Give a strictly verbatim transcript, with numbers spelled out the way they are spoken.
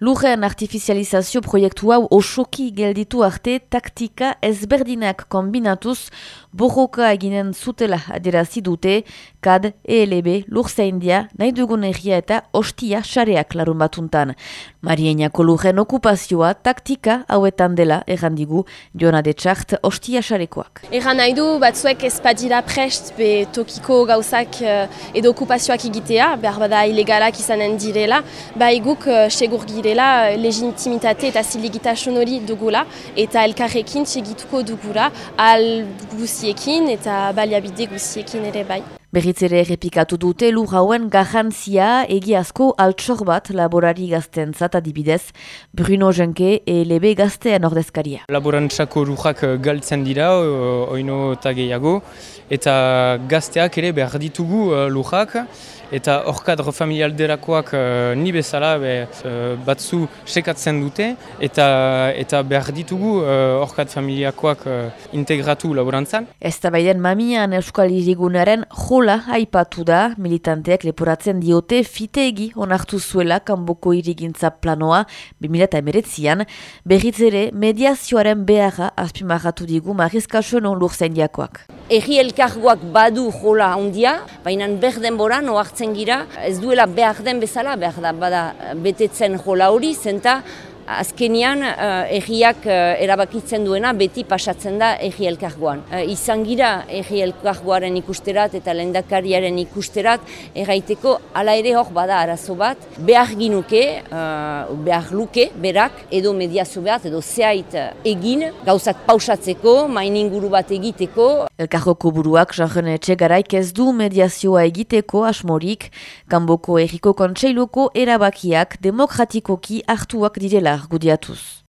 Lurren artifizializazio proiektu hau osoki gelditu arte taktika ezberdinak kombinatuz borroka eginen zutela adierazi dute K A D, E L B, Lurzaindia, nahi dugun egia eta ostia sareak larun batuntan. Marieinako lurren okupazioa taktika hauetan dela errandigu Jona de Txart ostia sarekoak. Erran nahi du batzuek ez badira prest be tokiko gauzak edo okupazioak egitea, behar bada ilegalak izanen direla, bai guk segur girela legitimitate eta zilegitasun hori dugula eta elkarrekin segituko dugula al guziekin eta baliabide guziekin ere bai. Berriz ere errepikatu dute lur hauen garrantzia egiazko altsor bat laborari gaztentzat adibidez, Bruno Jenke E L B gaztean ordezkaria. Laborantzako lurrak galtzen dira, oino eta gehiago, eta gazteak ere behar ditugu lurrak, eta orkadro familialderakoak ni bezala be, batzu sekatzen dute, eta, eta behar ditugu orkad familiakoak integratu laborantzan. Ez da baiden mamian Euskal Hirigunaren jola aipatu da, militanteak leporatzen diote fiteegi onartu zuela kanboko hirigintza planoa bi mila hemeretzian, berriz ere mediazioaren beharra azpimarratu digu Mariskasonon Lurzaindiakoak. Egi elkargoak badu jola handia, baina berdenboran ohartzen gira, ez duela behar den bezala, behar da bada betetzen jola hori, zenta azkenian uh, egiak uh, erabakitzen duena beti pasatzen da egi elkargoan. Uh, izan gira egi elkargoaren ikusterat eta lehendakariaren ikusterat erraiteko hala ere hor bada arazo bat, behar ginuke, uh, behar luke, berak, edo mediazio bat, edo zehait egin, gauzak pausatzeko, main inguru bat egiteko. Elkargoko buruak Jean-René Etxegaraik ez du mediazioa egiteko asmorik, kanboko erriko kontseiluko erabakiak demokratikoki hartuak direla argudiatuz.